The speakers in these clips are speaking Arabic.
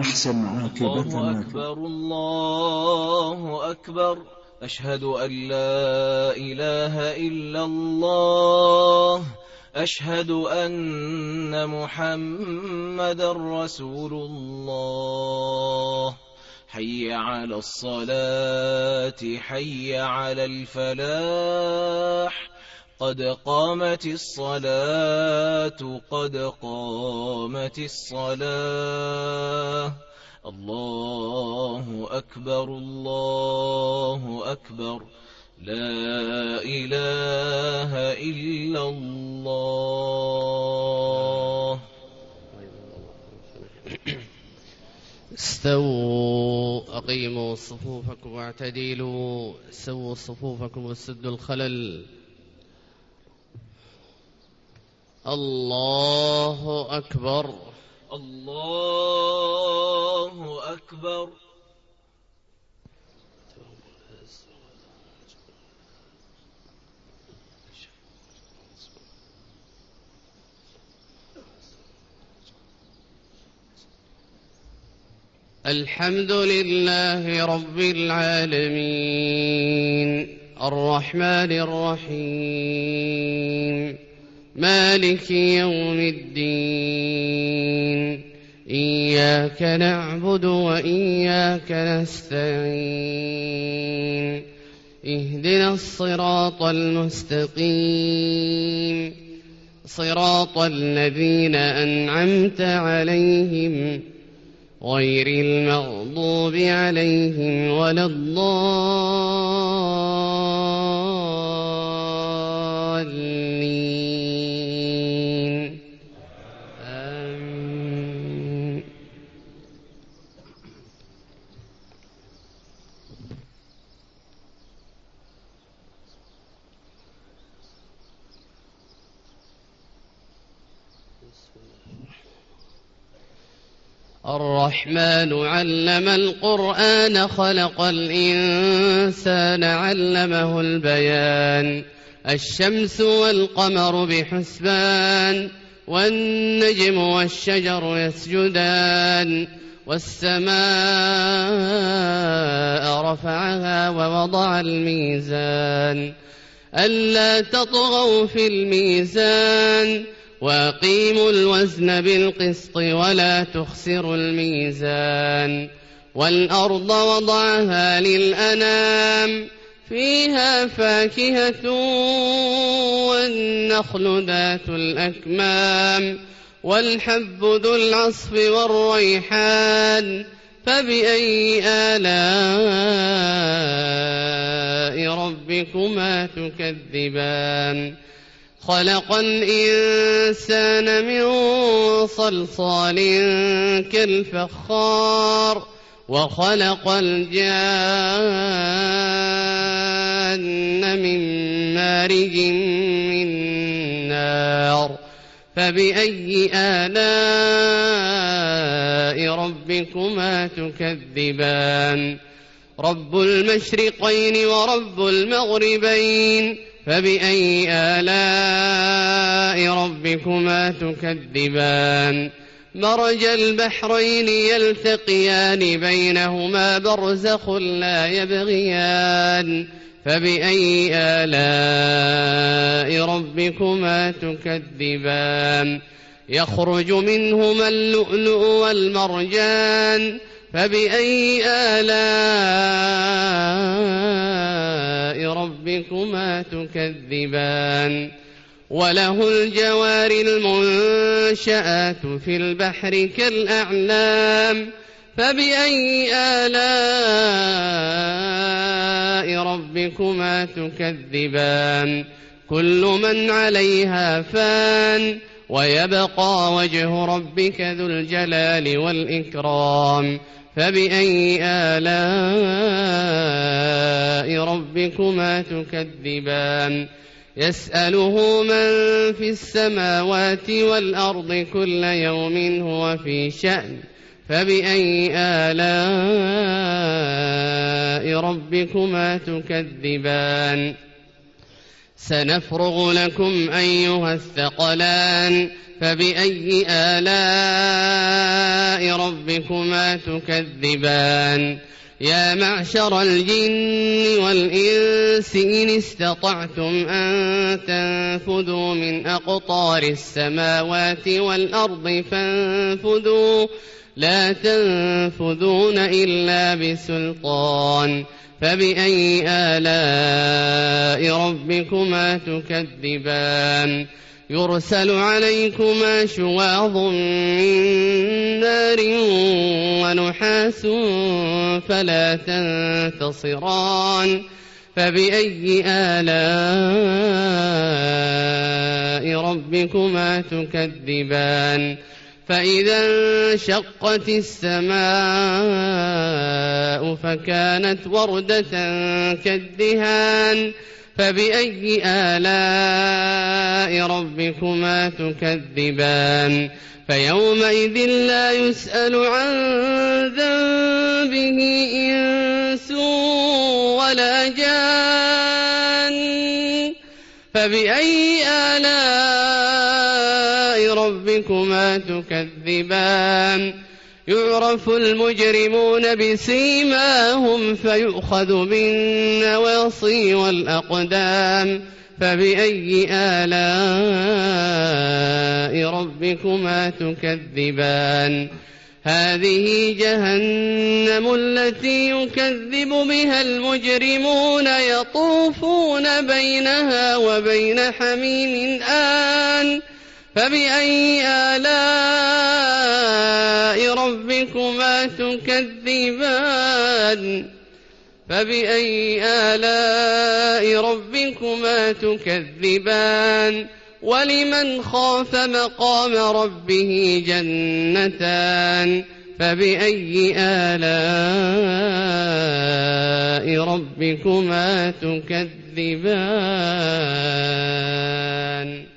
وأحسن عاقبتنا. الله أكبر الله أكبر. أشهد أن لا إله إلا الله. أشهد أن محمدا رسول الله. حي على الصلاة حي على الفلاح. قد قامت الصلاة قد قامت الصلاة. الله أكبر الله أكبر. لا إله إلا الله. استووا أقيموا صفوفكم واعتدلوا. سووا صفوفكم وسدوا الخلل. الله أكبر الله أكبر. الحمد لله رب العالمين الرحمن الرحيم مالك يوم الدين. إياك نعبد وإياك نستعين. اهدنا الصراط المستقيم صراط الذين أنعمت عليهم غير المغضوب عليهم ولا الضالين. آمين. الرحمن علم القرآن خلق الإنسان علمه البيان. الشمس والقمر بحسبان والنجم والشجر يسجدان. والسماء رفعها ووضع الميزان ألا تطغوا في الميزان وأقيموا الوزن بالقسط ولا تخسروا الميزان. والأرض وضعها للأنام فيها فاكهة والنخل ذات الأكمام والحب ذو العصف والريحان. فبأي آلاء ربكما تكذبان. خلق الإنسان من صلصال كالفخار وخلق الجان من مارج من نار. فبأي آلاء ربكما تكذبان. رب المشرقين ورب المغربين. فبأي آلاء ربكما تكذبان. مرج البحرين يلتقيان بينهما برزخ لا يبغيان. فبأي آلاء ربكما تكذبان. يخرج منهما اللؤلؤ والمرجان. فبأي آلاء ربكما تكذبان. وله الجوار المنشآت في البحر كالأعلام. فبأي آلاء ربكما تكذبان. كل من عليها فان ويبقى وجه ربك ذو الجلال والإكرام. فبأي آلاء ربكما تكذبان. يسأله من في السماوات والأرض كل يوم هو في شأن. فبأي آلاء ربكما تكذبان. سنفرغ لكم أيها الثقلان فبأي آلاء ربكما تكذبان يا معشر الجن والإنس إن استطعتم أن تنفذوا من أقطار السماوات والأرض فانفذوا لا تنفذون إلا بسلطان فبأي آلاء ربكما تكذبان يرسل عليكما شواظ من نار ونحاس فلا تنتصران فبأي آلاء ربكما تكذبان فإذا انشقت السماء فكانت وردة كالدهان فبأي آلاء ربكما تكذبان فيومئذ لا يسأل عن ذنبه إنس ولا جان فبأي آلاء ربكما تكذبان يعرف المجرمون بسيماهم فيؤخذ بالنواصي والأقدام فبأي آلاء ربكما تكذبان هذه جهنم التي يكذب بها المجرمون يطوفون بينها وبين حميم آن فبأي آلاء ربكما تكذبان فبأي آلاء ربكما تكذبان ولمن خاف مقام ربه جنتان فبأي آلاء ربكما تكذبان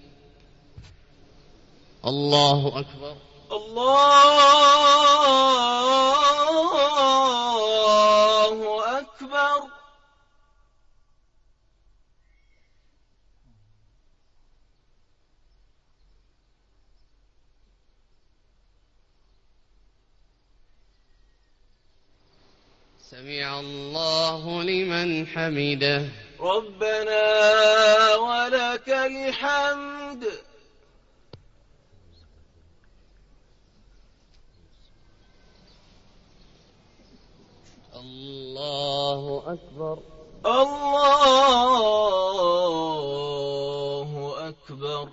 الله أكبر الله أكبر سمع الله لمن حمده ربنا ولك الحمد الله أكبر الله أكبر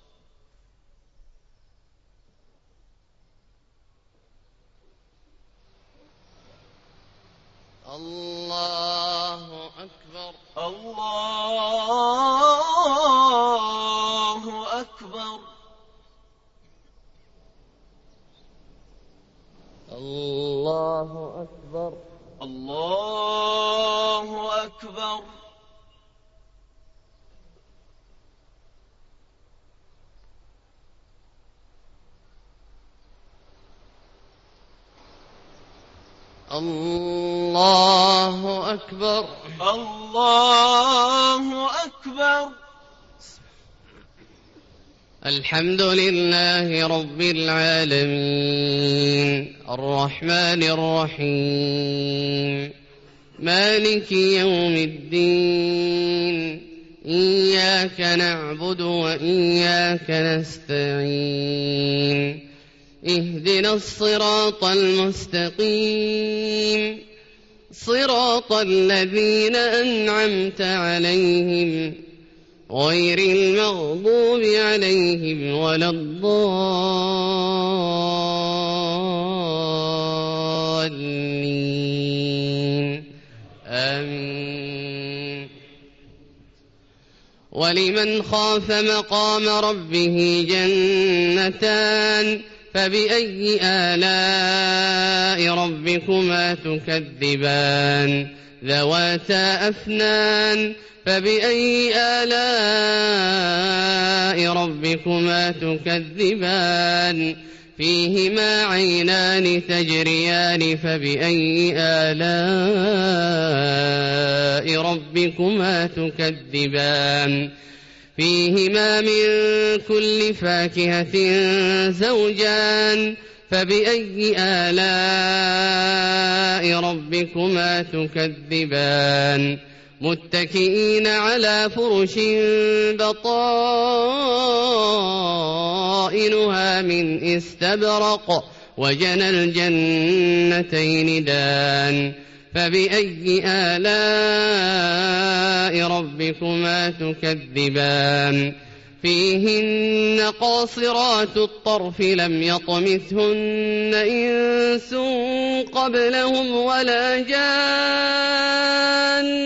الله أكبر الله أكبر الله أكبر الله أكبر الله أكبر الله أكبر الحمد لله رب العالمين الرحمن الرحيم مالك يوم الدين إياك نعبد وإياك نستعين اهدنا الصراط المستقيم صراط الذين أنعمت عليهم غير المغضوب عليهم ولا الضالين آمين ولمن خاف مقام ربه جنتان فبأي آلاء ربكما تكذبان ذواتا أفنان فبأي آلاء ربكما تكذبان فيهما عينان تجريان فبأي آلاء ربكما تكذبان فيهما من كل فاكهة زوجان فبأي آلاء ربكما تكذبان متكئين على فرش بطائنها من استبرق وجنى الجنتين دان فبأي آلاء ربكما تكذبان فيهن قاصرات الطرف لم يطمثهن إنس قبلهم ولا جان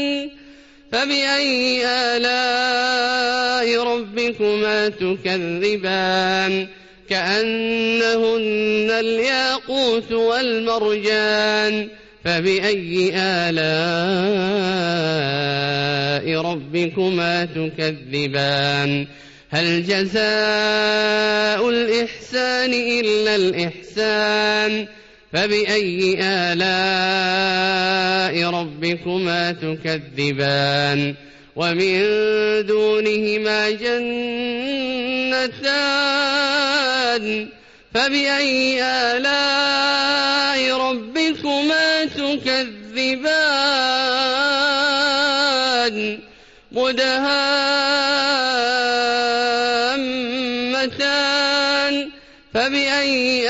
فبأي آلاء ربكما تكذبان كأنهن الياقوت والمرجان فبأي آلاء ربكما تكذبان هل جزاء الإحسان إلا الإحسان فبأي آلاء ربكما تكذبان ومن دونهما جنتان فبأي آلاء ربكما تكذبان مدهامتان فبأي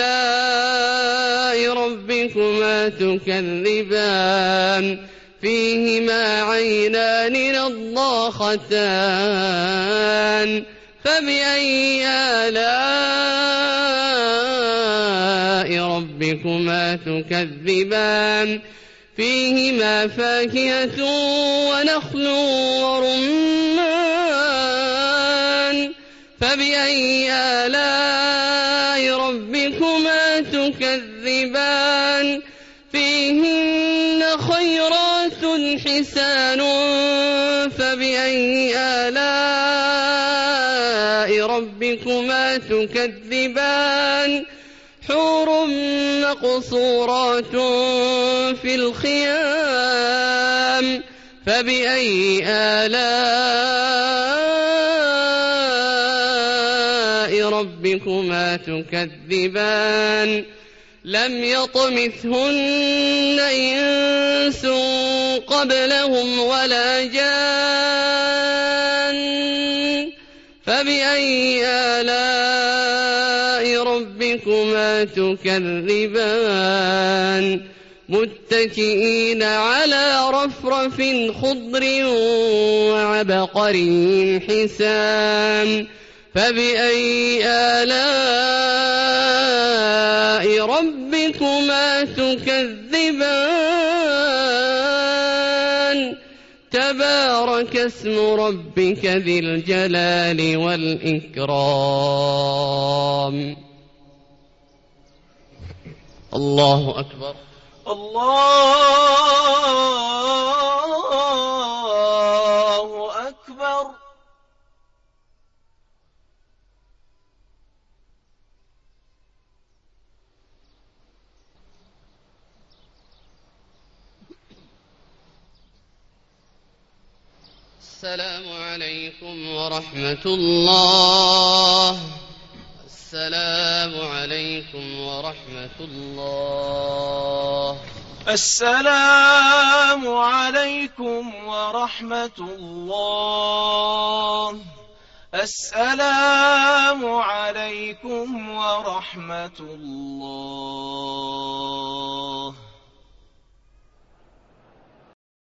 آلاء ربكما تكذبان فيهما عينان نضاختان فبأي آلاء ربكما تكذبان فيهما فاكهة ونخل ورمان فبأي آلاء ربكما تكذبان فيهن خيرات حسان فبأي آلاء ربكما تكذبان حور مقصورات في الخيام فبأي آلاء ربكما تكذبان لم يطمثهن إنس قبلهم ولا جان فبأي آلاء ربكما تكذبان متكئين على رفرف خضر وعبقري حسان فبأي آلاء ربكما تكذبان تبارك اسم ربك ذي الجلال والإكرام الله أكبر الله أكبر السلام عليكم ورحمة الله السلام عليكم ورحمة الله السلام عليكم ورحمة الله السلام عليكم ورحمة الله